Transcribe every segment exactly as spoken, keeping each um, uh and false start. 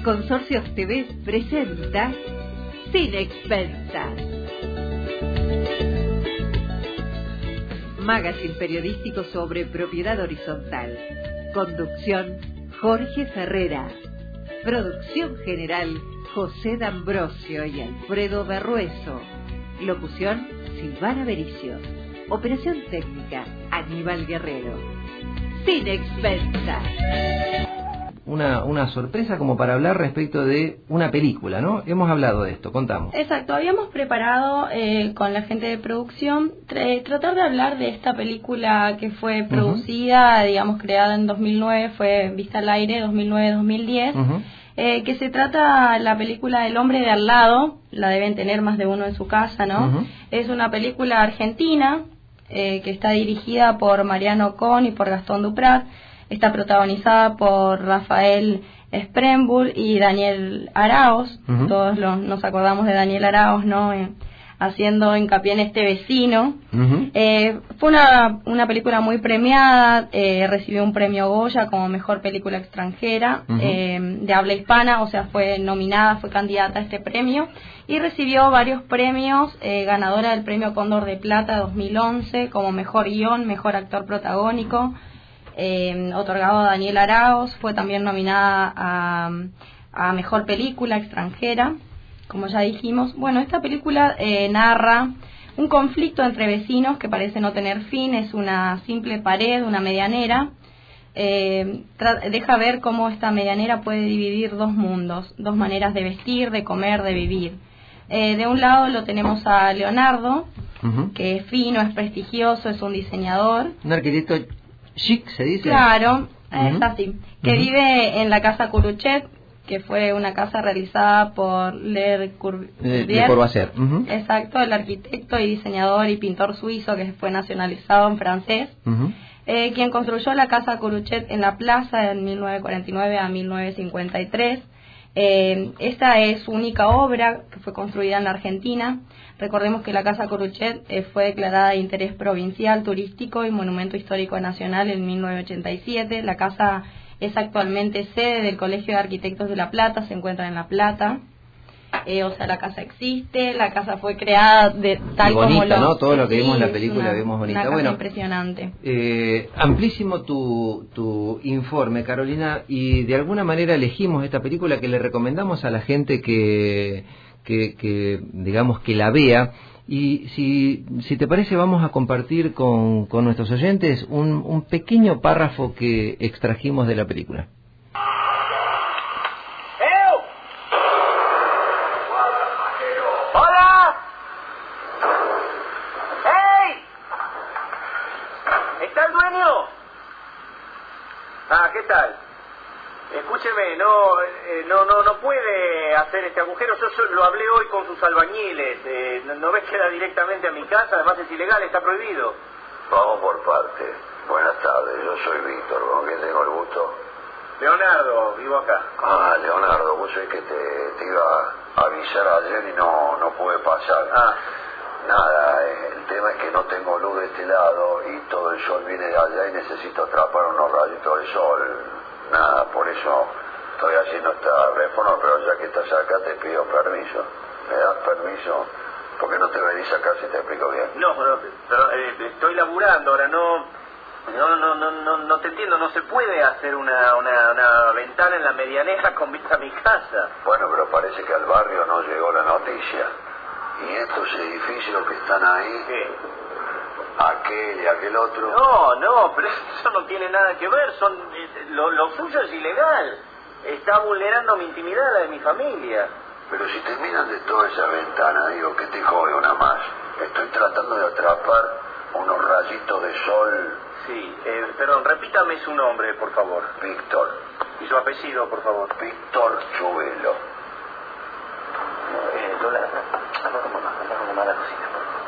Consorcios T V presenta Sin Expensas. Magazine periodístico sobre propiedad horizontal. Conducción, Jorge Ferrera. Producción general, José D'Ambrosio y Alfredo Berrueso. Locución, Silvana Bericio. Operación técnica, Aníbal Guerrero. Sin Expensas. Una, una sorpresa como para hablar respecto de una película, ¿no? Hemos hablado de esto, contamos. Exacto, habíamos preparado eh, con la gente de producción tra- tratar de hablar de esta película que fue producida, uh-huh. digamos, creada en dos mil nueve, fue vista al aire dos mil nueve dos mil diez, uh-huh. eh, que se trata la película El hombre de al lado, la deben tener más de uno en su casa, ¿no? Uh-huh. Es una película argentina eh, que está dirigida por Mariano Con y por Gastón Duprat. Está protagonizada por Rafael Sprembull y Daniel Araoz. Uh-huh. Todos los, nos acordamos de Daniel Araoz, ¿no? Eh, haciendo hincapié en este vecino. Uh-huh. Eh, fue una, una película muy premiada, eh, recibió un premio Goya como mejor película extranjera uh-huh. eh, de habla hispana, o sea, fue nominada, fue candidata a este premio y recibió varios premios, eh, ganadora del premio Cóndor de Plata dos mil once como mejor guión, mejor actor protagónico. Eh, otorgado a Daniel Araoz, fue también nominada a, a Mejor Película Extranjera, como ya dijimos. Bueno, esta película eh, narra un conflicto entre vecinos que parece no tener fin, es una simple pared, una medianera, eh, tra- deja ver cómo esta medianera puede dividir dos mundos, dos maneras de vestir, de comer, de vivir. Eh, de un lado lo tenemos a Leonardo, uh-huh. que es fino, es prestigioso, es un diseñador. Un arquitecto chic, se dice. Claro, uh-huh. es así. Que uh-huh. vive en la casa Curuchet, que fue una casa realizada por Le Corbusier. Le Corbusier. Uh-huh. Exacto, el arquitecto y diseñador y pintor suizo que fue nacionalizado en francés. Uh-huh. Eh, quien construyó la casa Curuchet en la plaza en mil novecientos cuarenta y nueve a mil novecientos cincuenta y tres. Eh, esta es su única obra que fue construida en la Argentina. Recordemos que la Casa Curuchet eh, fue declarada de interés provincial, turístico y monumento histórico nacional en mil novecientos ochenta y siete. La casa es actualmente sede del Colegio de Arquitectos de La Plata, se encuentra en La Plata. Eh, o sea, la casa existe, la casa fue creada de tal y bonita, como lo... ¿no? Todo lo que sí, vimos en la película una, vemos bonita. Una casa bueno, impresionante. Eh, amplísimo tu, tu informe, Carolina, y de alguna manera elegimos esta película que le recomendamos a la gente que, que, que digamos, que la vea. Y si, si te parece, vamos a compartir con, con nuestros oyentes un, un pequeño párrafo que extrajimos de la película. Ah, ¿qué tal? Escúcheme, no, eh, no, no, no puede hacer este agujero. Yo, yo lo hablé hoy con sus albañiles. Eh, no, no ves que da directamente a mi casa, además es ilegal, está prohibido. Vamos por partes. Buenas tardes, yo soy Víctor, ¿con quién tengo el gusto? Leonardo, vivo acá. Ah, Leonardo, vos sabés que te, te iba a avisar ayer y no, no pude pasar. Ah. Nada, eh, el tema es que no tengo luz de este lado y todo el sol viene de allá y necesito atrapar unos rayitos de sol. Nada, por eso estoy haciendo esta reforma, pero ya que estás acá te pido permiso. ¿Me das permiso? Porque no te venís acá si te explico bien. No, pero, pero eh, estoy laburando ahora, no... No, no, no, no, no te entiendo, no se puede hacer una, una, una ventana en la medianeja con vista a mi casa. Bueno, pero parece que al barrio no llegó la noticia. Y estos edificios que están ahí, ¿qué? Aquel y aquel otro. No, no, pero eso no tiene nada que ver, son eh, lo, lo suyo es ilegal. Está vulnerando mi intimidad, la de mi familia. Pero si te miran de toda esa ventana, digo, ¿qué te jode una más? Estoy tratando de atrapar unos rayitos de sol. Sí, eh, perdón, repítame su nombre, por favor. Víctor. Y su apellido, por favor. Víctor Chubelo. Eh, Lola, anda con mamá, anda con mamá a la cocina.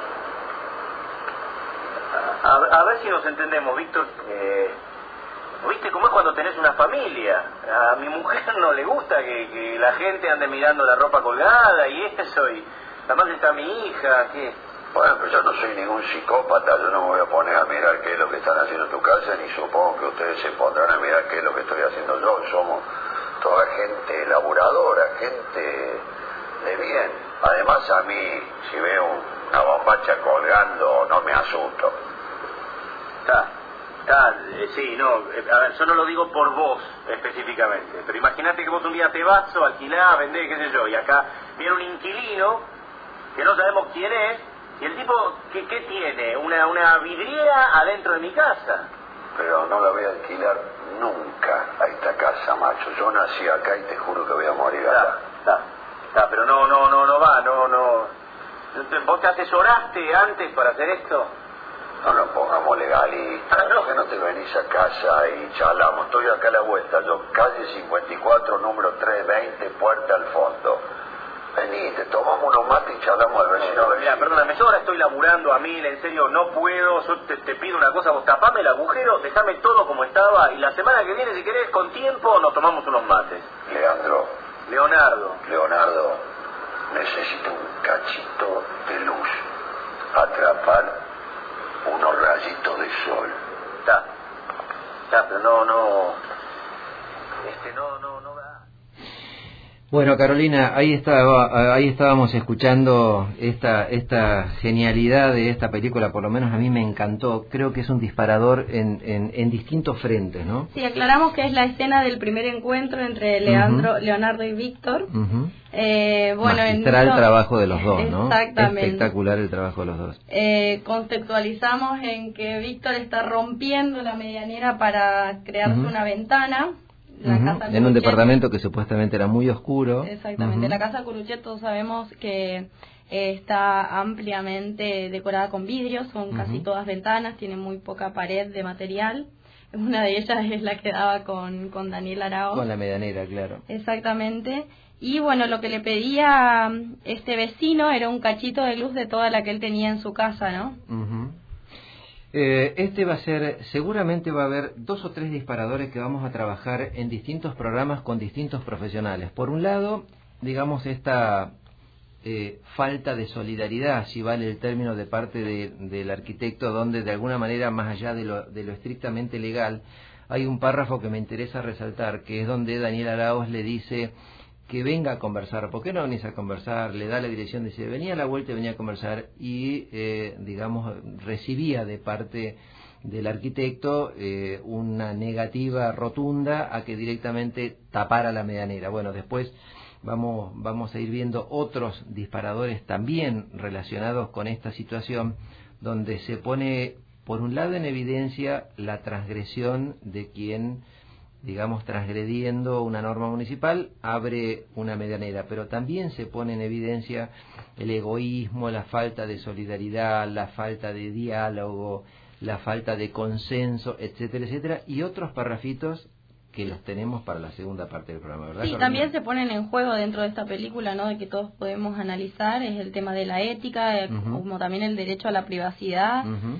A, a ver si nos entendemos, Víctor. Eh, ¿Viste cómo es cuando tenés una familia? A mi mujer no le gusta que, que la gente ande mirando la ropa colgada y eso, y además está mi hija, ¿qué? Bueno, pero yo no soy ningún psicópata, yo no me voy a poner a mirar qué es lo que están haciendo en tu casa, ni supongo que ustedes se pondrán a mirar qué es lo que estoy haciendo yo. Somos toda gente laburadora, gente de bien. Además a mí, si veo una bombacha colgando, no me asusto. Está, está, eh, sí, no, eh, a ver, yo no lo digo por vos específicamente, pero imagínate que vos un día te vas o alquilás, vendés, qué sé yo, y acá viene un inquilino que no sabemos quién es, y el tipo, ¿qué, qué tiene? Una, una vidriera adentro de mi casa. Pero no la voy a alquilar nunca a esta casa, macho. Yo nací acá y te juro que voy a morir acá. Está, está, pero no, no, no, no va, no, no. ¿Vos te asesoraste antes para hacer esto? No nos pongamos legalistas. Ah, no. ¿Por qué no te venís a casa y charlamos? Estoy acá a la vuelta, yo, calle cincuenta y cuatro, número trescientos veinte, puerta al fondo. Vení, te tomamos unos mates y charlamos al vecino. No, mira, perdóname, yo ahora estoy laburando a mil, en serio, no puedo. Yo te, te pido una cosa, vos tapame el agujero, dejame todo como estaba, y la semana que viene, si querés, con tiempo, nos tomamos unos mates. Leandro. Leonardo. Leonardo, necesito un cachito de luz. Atrapar unos rayitos de sol. Está, está, pero no, no, este, no, no, no da. Bueno, Carolina, ahí estaba, ahí estábamos escuchando esta esta genialidad de esta película, por lo menos a mí me encantó. Creo que es un disparador en, en, en distintos frentes, ¿no? Sí, aclaramos que es la escena del primer encuentro entre Leandro, uh-huh. Leonardo y Víctor. Uh-huh. Eh, bueno, Magistral el trabajo de los dos, ¿no? Exactamente. Espectacular el trabajo de los dos. Eh, contextualizamos en que Víctor está rompiendo la medianera para crearse uh-huh. una ventana. La uh-huh. casa en un departamento que supuestamente era muy oscuro. Exactamente. Uh-huh. La casa Curuchet, todos sabemos que eh, está ampliamente decorada con vidrios, son uh-huh. casi todas ventanas, tiene muy poca pared de material. Una de ellas es la que daba con, con Daniel Araoz. Con la medianera, claro. Exactamente. Y bueno, lo que le pedía este vecino era un cachito de luz de toda la que él tenía en su casa, ¿no? Uh-huh. Eh, este va a ser, seguramente va a haber dos o tres disparadores que vamos a trabajar en distintos programas con distintos profesionales. Por un lado, digamos, esta eh, falta de solidaridad, si vale el término, de parte de, del arquitecto, donde de alguna manera, más allá de lo, de lo estrictamente legal, hay un párrafo que me interesa resaltar, que es donde Daniel Araoz le dice que venga a conversar. ¿Por qué no venís a conversar? Le da la dirección, dice, venía a la vuelta y venía a conversar, y eh, digamos, recibía de parte del arquitecto eh, una negativa rotunda a que directamente tapara la medianera. Bueno, después vamos, vamos a ir viendo otros disparadores también relacionados con esta situación, donde se pone, por un lado, en evidencia la transgresión de quien, digamos, transgrediendo una norma municipal, abre una medianera, pero también se pone en evidencia el egoísmo, la falta de solidaridad, la falta de diálogo, la falta de consenso, etcétera, etcétera, y otros parrafitos que los tenemos para la segunda parte del programa, ¿verdad? Sí, Carolina? también se ponen en juego dentro de esta película, ¿no?, de que todos podemos analizar, es el tema de la ética, uh-huh. como también el derecho a la privacidad, uh-huh.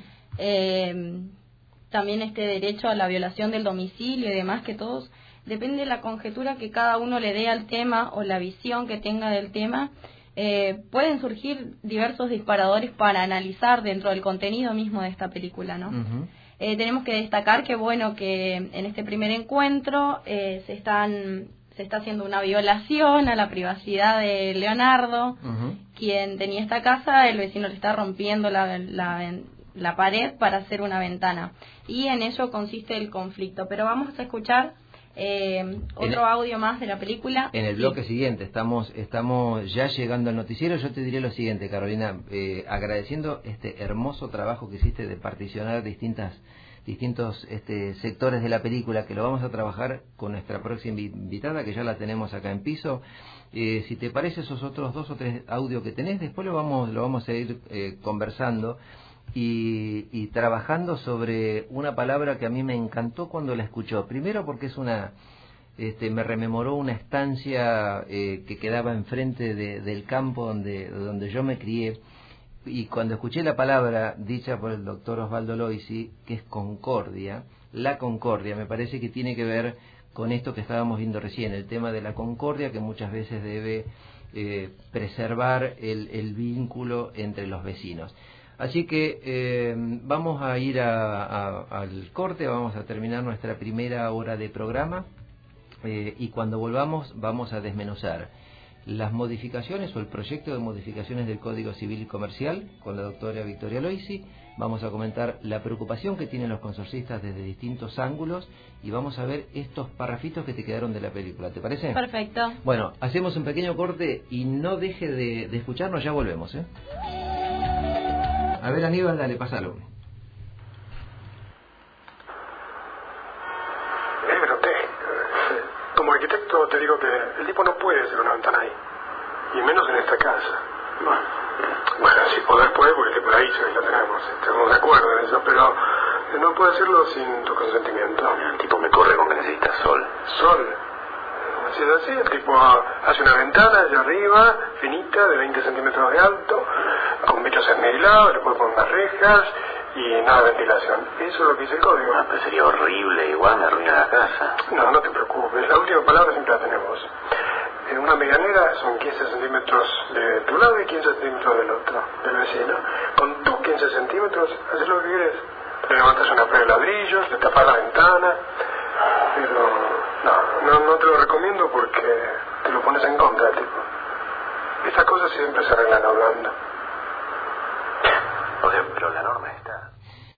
eh, también este derecho a la violación del domicilio y demás, que todos, depende de la conjetura que cada uno le dé al tema o la visión que tenga del tema, eh, pueden surgir diversos disparadores para analizar dentro del contenido mismo de esta película, ¿no? Uh-huh. Eh, tenemos que destacar que, bueno, que en este primer encuentro eh, se están se está haciendo una violación a la privacidad de Leonardo, uh-huh. quien tenía esta casa, el vecino le está rompiendo la, la, la pared para hacer una ventana, y en ello consiste el conflicto. Pero vamos a escuchar eh, otro el, audio más de la película. En el bloque sí. siguiente, estamos estamos ya llegando al noticiero. Yo te diré lo siguiente, Carolina, eh, agradeciendo este hermoso trabajo que hiciste de particionar distintas distintos este, sectores de la película, que lo vamos a trabajar con nuestra próxima invitada, que ya la tenemos acá en piso. Eh, si te parece, esos otros dos o tres audios que tenés, después lo vamos lo vamos a ir eh, conversando y, y trabajando sobre una palabra que a mí me encantó cuando la escuchó. Primero porque es una este, me rememoró una estancia eh, que quedaba enfrente de, del campo donde donde yo me crié. Y cuando escuché la palabra dicha por el doctor Osvaldo Loisi, que es concordia, la concordia, me parece que tiene que ver con esto que estábamos viendo recién, el tema de la concordia, que muchas veces debe eh, preservar el, el vínculo entre los vecinos. Así que eh, vamos a ir a, a, al corte, vamos a terminar nuestra primera hora de programa. eh, y cuando volvamos vamos a desmenuzar las modificaciones o el proyecto de modificaciones del Código Civil y Comercial con la doctora Victoria Loisi. Vamos a comentar la preocupación que tienen los consorcistas desde distintos ángulos y vamos a ver estos parrafitos que te quedaron de la película. ¿Te parece? Perfecto. Bueno, hacemos un pequeño corte y no deje de, de escucharnos, ya volvemos, ¿eh? A ver, Aníbal, dale, pásalo. Negro, ¿qué? Como arquitecto te digo que el tipo no puede hacer una ventana ahí. Y menos en esta casa. Bueno, bueno si poder puede, porque el tipo la hizo y la tenemos. Estamos de acuerdo en eso, pero no puede hacerlo sin tu consentimiento. El tipo me corre con que necesita sol. ¿Sol? Si es así, el tipo hace una ventana allá arriba, finita, de veinte centímetros de alto, con vidrios esmerilados, le puede poner unas rejas y nada de ventilación. Eso es lo que dice el código. Ah, pero sería horrible, igual me arruina la casa. No, no te preocupes, la última palabra siempre la tenemos. En una medianera son quince centímetros de tu lado y quince centímetros del otro, del vecino. Con tus quince centímetros haces lo que quieres. Le levantas una pared de ladrillos, le tapas la ventana, pero no, no, no te lo recomiendo porque te lo pones en contra, tipo. Estas cosas siempre se arreglan hablando.